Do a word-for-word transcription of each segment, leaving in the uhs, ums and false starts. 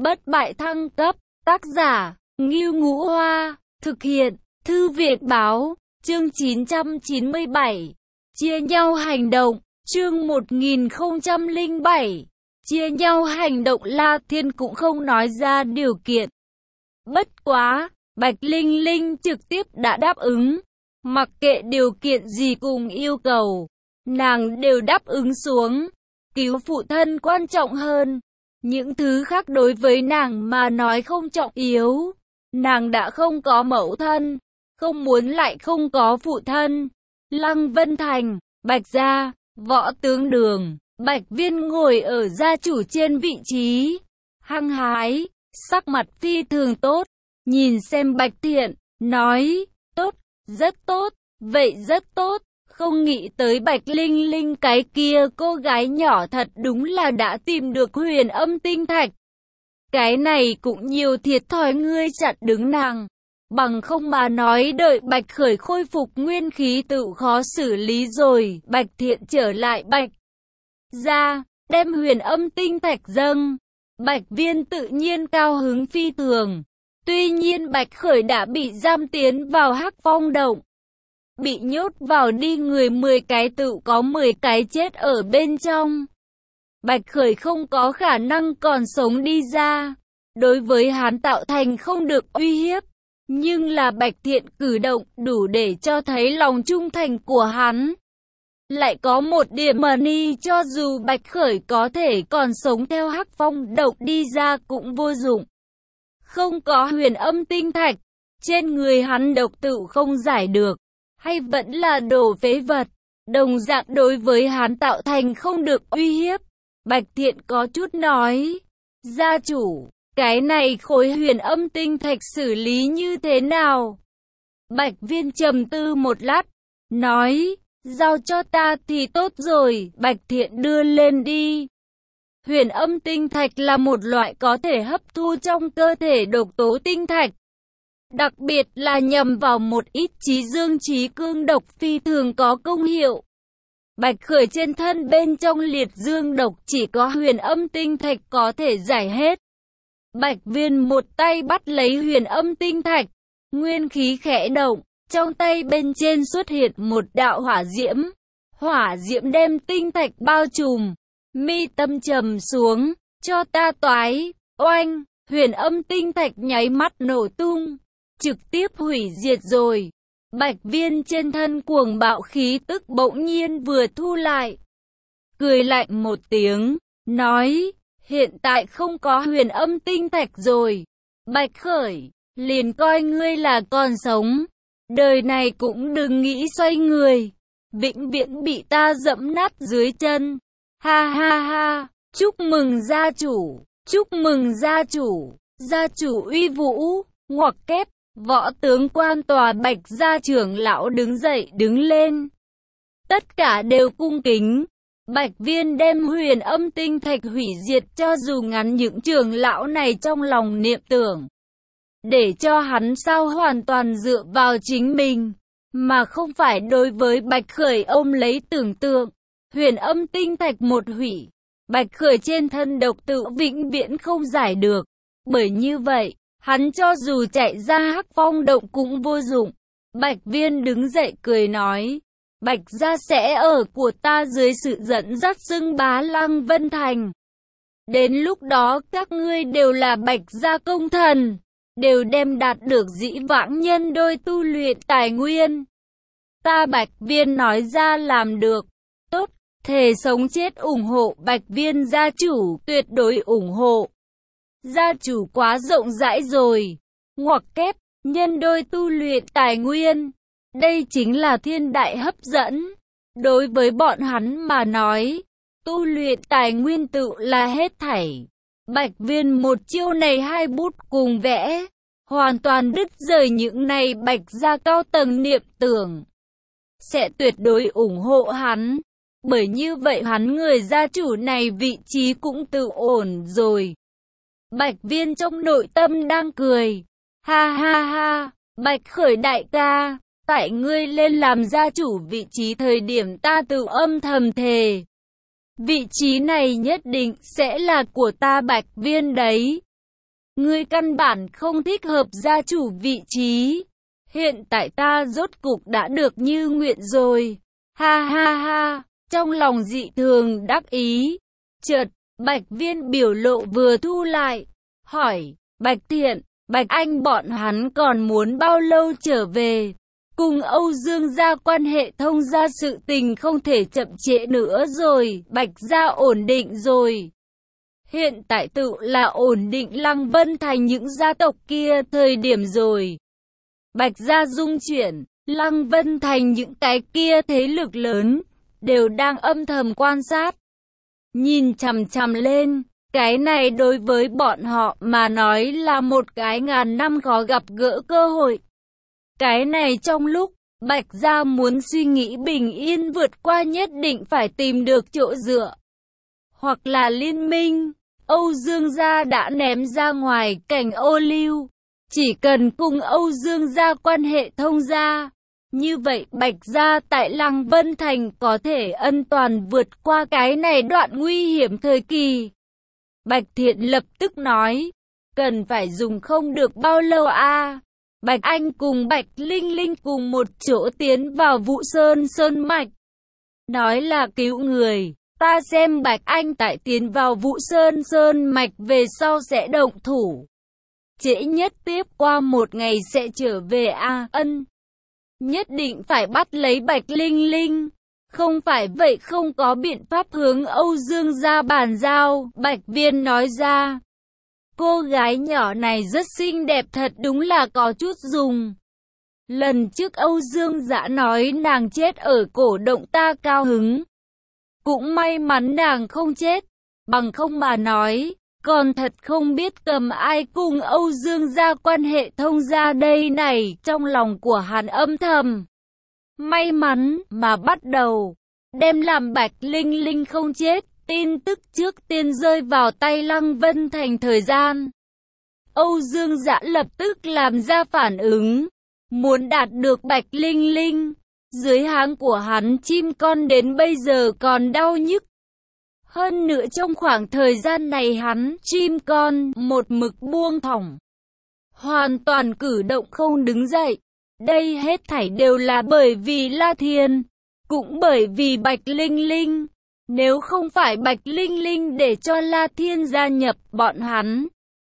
Bất bại thăng cấp, tác giả, Ngưu Ngũ Hoa, thực hiện, Thư viện Báo, chương chín trăm chín mươi bảy, chia nhau hành động, chương một nghìn không trăm lẻ bảy, chia nhau hành động. La Thiên cũng không nói ra điều kiện. Bất quá, Bạch Linh Linh trực tiếp đã đáp ứng, mặc kệ điều kiện gì cùng yêu cầu, nàng đều đáp ứng xuống. Cứu phụ thân quan trọng hơn, những thứ khác đối với nàng mà nói không trọng yếu. Nàng đã không có mẫu thân, không muốn lại không có phụ thân. Lăng Vân Thành, Bạch gia, Võ Tướng Đường, Bạch Viên ngồi ở gia chủ trên vị trí, hăng hái, sắc mặt phi thường tốt, nhìn xem Bạch Thiện, nói, tốt, rất tốt, vậy rất tốt. Không nghĩ tới Bạch Linh Linh cái kia cô gái nhỏ thật đúng là đã tìm được huyền âm tinh thạch. Cái này cũng nhiều thiệt thòi ngươi chặn đứng nàng. Bằng không mà nói đợi Bạch Khởi khôi phục nguyên khí tự khó xử lý rồi. Bạch Thiện trở lại Bạch gia, đem huyền âm tinh thạch dâng. Bạch Viên tự nhiên cao hứng phi thường. Tuy nhiên Bạch Khởi đã bị giam tiến vào Hắc Phong động. Bị nhốt vào đi người mười cái tự có mười cái chết ở bên trong. Bạch Khởi không có khả năng còn sống đi ra. Đối với hắn tạo thành không được uy hiếp. Nhưng là Bạch Thiện cử động đủ để cho thấy lòng trung thành của hắn. Lại có một điểm money cho dù Bạch Khởi có thể còn sống theo Hắc Phong động đi ra cũng vô dụng. Không có huyền âm tinh thạch, trên người hắn độc tự không giải được. Hay vẫn là đồ phế vật, đồng dạng đối với hắn tạo thành không được uy hiếp. Bạch Thiện có chút nói, gia chủ, cái này khối huyền âm tinh thạch xử lý như thế nào? Bạch Viên trầm tư một lát, nói, giao cho ta thì tốt rồi. Bạch Thiện đưa lên đi. Huyền âm tinh thạch là một loại có thể hấp thu trong cơ thể độc tố tinh thạch. Đặc biệt là nhằm vào một ít trí dương trí cương độc phi thường có công hiệu. Bạch Khởi trên thân bên trong liệt dương độc chỉ có huyền âm tinh thạch có thể giải hết. Bạch Viên một tay bắt lấy huyền âm tinh thạch, nguyên khí khẽ động, trong tay bên trên xuất hiện một đạo hỏa diễm. Hỏa diễm đem tinh thạch bao trùm, mi tâm trầm xuống, cho ta toái, oanh, huyền âm tinh thạch nháy mắt nổ tung. Trực tiếp hủy diệt rồi. Bạch Viên trên thân cuồng bạo khí tức bỗng nhiên vừa thu lại. Cười lạnh một tiếng, nói, hiện tại không có huyền âm tinh thạch rồi. Bạch Khởi, liền coi ngươi là còn sống. Đời này cũng đừng nghĩ xoay người. Vĩnh viễn bị ta dẫm nát dưới chân. Ha ha ha, chúc mừng gia chủ, chúc mừng gia chủ, gia chủ uy vũ, ngoặc kép. Võ tướng quan tòa Bạch gia trưởng lão đứng dậy đứng lên. Tất cả đều cung kính. Bạch Viên đem huyền âm tinh thạch hủy diệt cho dù ngắn những trưởng lão này trong lòng niệm tưởng. Để cho hắn sao hoàn toàn dựa vào chính mình. Mà không phải đối với Bạch Khởi ôm lấy tưởng tượng. Huyền âm tinh thạch một hủy. Bạch Khởi trên thân độc tự vĩnh viễn không giải được. Bởi như vậy, hắn cho dù chạy ra Hắc Phong động cũng vô dụng. Bạch Viên đứng dậy cười nói, Bạch gia sẽ ở của ta dưới sự dẫn dắt xưng bá Lăng Vân Thành. Đến lúc đó các ngươi đều là Bạch gia công thần, đều đem đạt được dĩ vãng nhân đôi tu luyện tài nguyên. Ta Bạch Viên nói ra làm được, tốt, thề sống chết ủng hộ Bạch Viên gia chủ, tuyệt đối ủng hộ. Gia chủ quá rộng rãi rồi. Ngoặc kép, nhân đôi tu luyện tài nguyên. Đây chính là thiên đại hấp dẫn. Đối với bọn hắn mà nói, tu luyện tài nguyên tự là hết thảy. Bạch Viên một chiêu này hai bút cùng vẽ, hoàn toàn đứt rời những này Bạch gia cao tầng niệm tưởng. Sẽ tuyệt đối ủng hộ hắn. Bởi như vậy hắn người gia chủ này vị trí cũng tự ổn rồi. Bạch Viên trong nội tâm đang cười. Ha ha ha, Bạch Khởi đại ca, tại ngươi lên làm gia chủ vị trí thời điểm ta tự âm thầm thề. Vị trí này nhất định sẽ là của ta Bạch Viên đấy. Ngươi căn bản không thích hợp gia chủ vị trí. Hiện tại ta rốt cục đã được như nguyện rồi. Ha ha ha, trong lòng dị thường đắc ý. Chợt, Bạch Viên biểu lộ vừa thu lại, hỏi, Bạch Thiện, Bạch Anh bọn hắn còn muốn bao lâu trở về? Cùng Âu Dương gia quan hệ thông gia sự tình không thể chậm trễ nữa rồi, Bạch gia ổn định rồi. Hiện tại tự là ổn định Lăng Vân Thành những gia tộc kia thời điểm rồi. Bạch gia dung chuyển, Lăng Vân Thành những cái kia thế lực lớn, đều đang âm thầm quan sát. Nhìn chằm chằm lên, cái này đối với bọn họ mà nói là một cái ngàn năm khó gặp gỡ cơ hội. Cái này trong lúc, Bạch gia muốn suy nghĩ bình yên vượt qua nhất định phải tìm được chỗ dựa. Hoặc là liên minh, Âu Dương gia đã ném ra ngoài cảnh ô liu. Chỉ cần cùng Âu Dương gia quan hệ thông gia, như vậy Bạch gia tại Lăng Vân Thành có thể an toàn vượt qua cái này đoạn nguy hiểm thời kỳ. Bạch Thiện lập tức nói, cần phải dùng không được bao lâu a. À? Bạch Anh cùng Bạch Linh Linh cùng một chỗ tiến vào Vũ Sơn Sơn Mạch. Nói là cứu người, ta xem Bạch Anh tại tiến vào Vũ Sơn Sơn Mạch về sau sẽ động thủ. Trễ nhất tiếp qua một ngày sẽ trở về a à, ân. Nhất định phải bắt lấy Bạch Linh Linh. Không phải vậy không có biện pháp hướng Âu Dương gia bàn giao, Bạch Viên nói ra. Cô gái nhỏ này rất xinh đẹp thật đúng là có chút dùng. Lần trước Âu Dương Dã nói nàng chết ở cổ động ta cao hứng. Cũng may mắn nàng không chết, bằng không mà nói, còn thật không biết cầm ai cùng Âu Dương gia quan hệ thông gia đây này, trong lòng của hắn âm thầm. May mắn mà bắt đầu, đem làm Bạch Linh Linh không chết, tin tức trước tiên rơi vào tay Lăng Vân Thành thời gian. Âu Dương Dã lập tức làm ra phản ứng, muốn đạt được Bạch Linh Linh. Dưới háng của hắn chim con đến bây giờ còn đau nhức. Hơn nữa trong khoảng thời gian này hắn, chim con, một mực buông thõng. Hoàn toàn cử động không đứng dậy. Đây hết thảy đều là bởi vì La Thiên, cũng bởi vì Bạch Linh Linh. Nếu không phải Bạch Linh Linh để cho La Thiên gia nhập bọn hắn,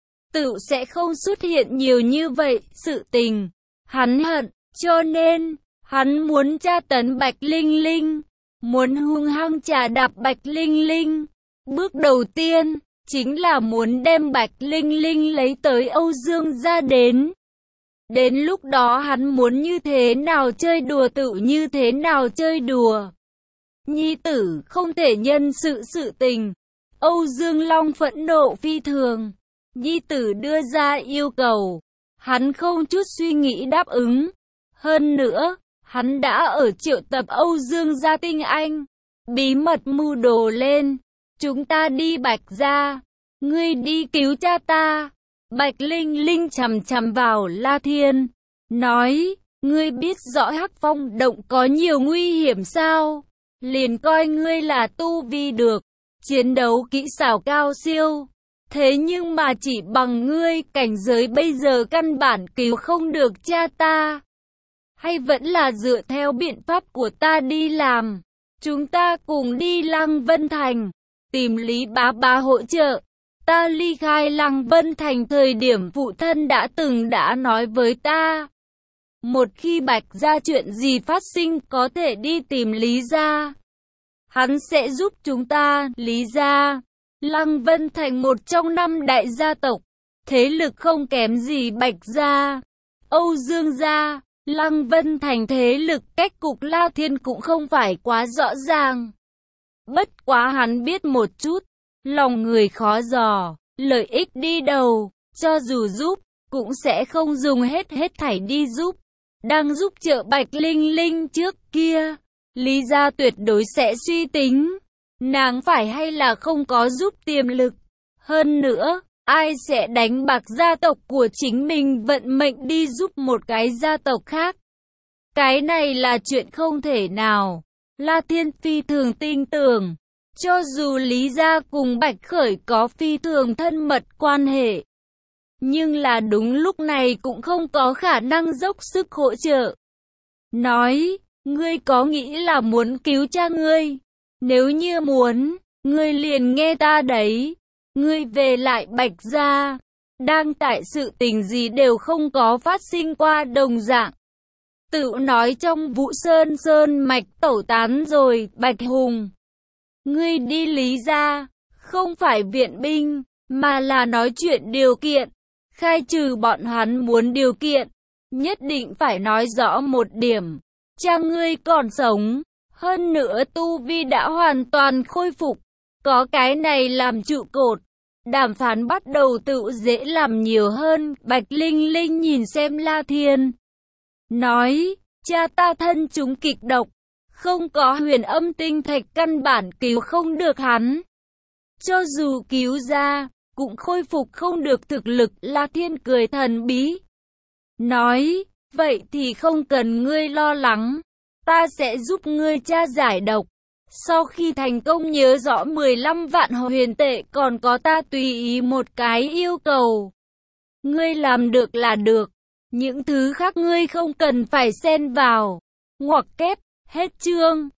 tự sẽ không xuất hiện nhiều như vậy sự tình. Hắn hận, cho nên, hắn muốn tra tấn Bạch Linh Linh, muốn hung hăng trà đạp Bạch Linh Linh. Bước đầu tiên, chính là muốn đem Bạch Linh Linh lấy tới Âu Dương gia đến. Đến lúc đó hắn muốn như thế nào chơi đùa tự như thế nào chơi đùa. Nhi tử không thể nhân sự sự tình. Âu Dương Long phẫn nộ phi thường. Nhi tử đưa ra yêu cầu. Hắn không chút suy nghĩ đáp ứng. Hơn nữa, hắn đã ở triệu tập Âu Dương gia tinh anh. Bí mật mưu đồ lên. Chúng ta đi Bạch gia. Ngươi đi cứu cha ta. Bạch Linh Linh chằm chằm vào La Thiên. Nói, ngươi biết rõ Hắc Phong động có nhiều nguy hiểm sao? Liền coi ngươi là tu vi được. Chiến đấu kỹ xảo cao siêu. Thế nhưng mà chỉ bằng ngươi cảnh giới bây giờ căn bản cứu không được cha ta. Hay vẫn là dựa theo biện pháp của ta đi làm. Chúng ta cùng đi Lăng Vân Thành. Tìm Lý Bá Bá hỗ trợ. Ta ly khai Lăng Vân Thành thời điểm phụ thân đã từng đã nói với ta. Một khi Bạch gia chuyện gì phát sinh có thể đi tìm Lý gia. Hắn sẽ giúp chúng ta, Lý gia. Lăng Vân Thành một trong năm đại gia tộc. Thế lực không kém gì Bạch gia. Âu Dương gia. Lăng Vân Thành thế lực cách cục La Thiên cũng không phải quá rõ ràng. Bất quá hắn biết một chút. Lòng người khó dò, lợi ích đi đầu, cho dù giúp, cũng sẽ không dùng hết hết thảy đi giúp. Đang giúp trợ Bạch Linh Linh trước kia, Lý gia tuyệt đối sẽ suy tính, nàng phải hay là không có giúp tiềm lực. Hơn nữa, ai sẽ đánh bạc gia tộc của chính mình vận mệnh đi giúp một cái gia tộc khác. Cái này là chuyện không thể nào. La Thiên phi thường tin tưởng. Cho dù Lý gia cùng Bạch Khởi có phi thường thân mật quan hệ, nhưng là đúng lúc này cũng không có khả năng dốc sức hỗ trợ. Nói, ngươi có nghĩ là muốn cứu cha ngươi? Nếu như muốn, ngươi liền nghe ta đấy. Ngươi về lại Bạch gia, đang tại sự tình gì đều không có phát sinh qua đồng dạng. Tự nói trong Vũ Sơn Sơn mạch tẩu tán rồi, Bạch Hùng. Ngươi đi Lý gia, không phải viện binh, mà là nói chuyện điều kiện. Khai trừ bọn hắn muốn điều kiện, nhất định phải nói rõ một điểm. Cha ngươi còn sống, hơn nữa tu vi đã hoàn toàn khôi phục. Có cái này làm trụ cột, đàm phán bắt đầu tự dễ làm nhiều hơn. Bạch Linh Linh nhìn xem La Thiên, nói, cha ta thân chúng kịch độc, không có huyền âm tinh thạch căn bản cứu không được hắn. Cho dù cứu ra, cũng khôi phục không được thực lực. La Thiên cười thần bí, nói, vậy thì không cần ngươi lo lắng, ta sẽ giúp ngươi tra giải độc. Sau khi thành công nhớ rõ mười lăm vạn huyền tệ, còn có ta tùy ý một cái yêu cầu. Ngươi làm được là được, những thứ khác ngươi không cần phải xen vào. Ngoặc kép, hết chương.